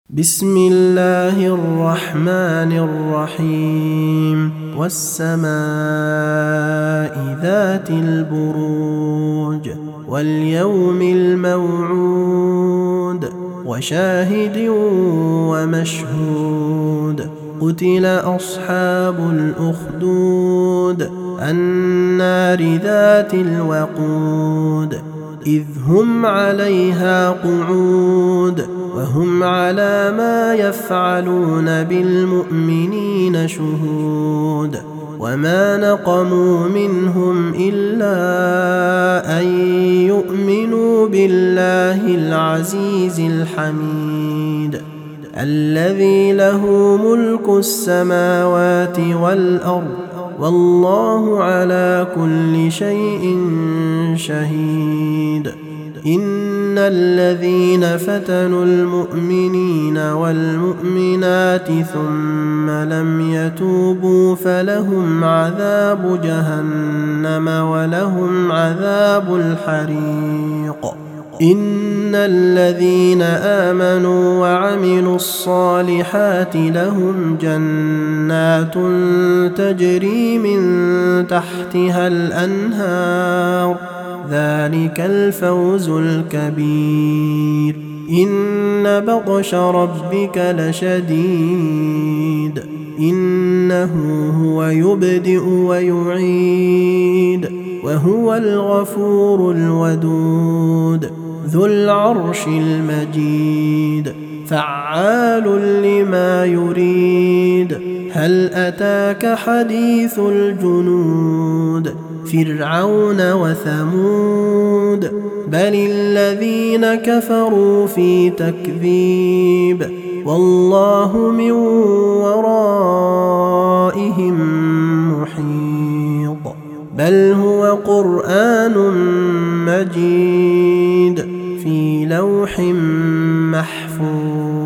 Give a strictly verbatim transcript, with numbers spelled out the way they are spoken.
بسم الله الرحمن الرحيم والسماء ذات البروج واليوم الموعود وشاهد ومشهود قتل أصحاب الأخدود النار ذات الوقود إذ هم عليها قعود وهم على ما يفعلون بالمؤمنين شهود وما نقموا منهم إلا أن يؤمنوا بالله العزيز الحميد الذي له ملك السماوات والأرض والله على كل شيء شهيد إن الذين فتنوا المؤمنين والمؤمنات ثم لم يتوبوا فلهم عذاب جهنم ولهم عذاب الحريق إن الذين آمنوا وعملوا الصالحات لهم جنات تجري من تحتها الأنهار ذلك الفوز الكبير إن بطش ربك لشديد إنه هو يبدئ ويعيد وهو الغفور الودود ذو العرش المجيد فعال لما يريد هل أتاك حديث الجنود فرعون وثمود بل الذين كفروا في تكذيب والله من ورائهم محيط بل هو قرآن مجيد في لوح محفوظ.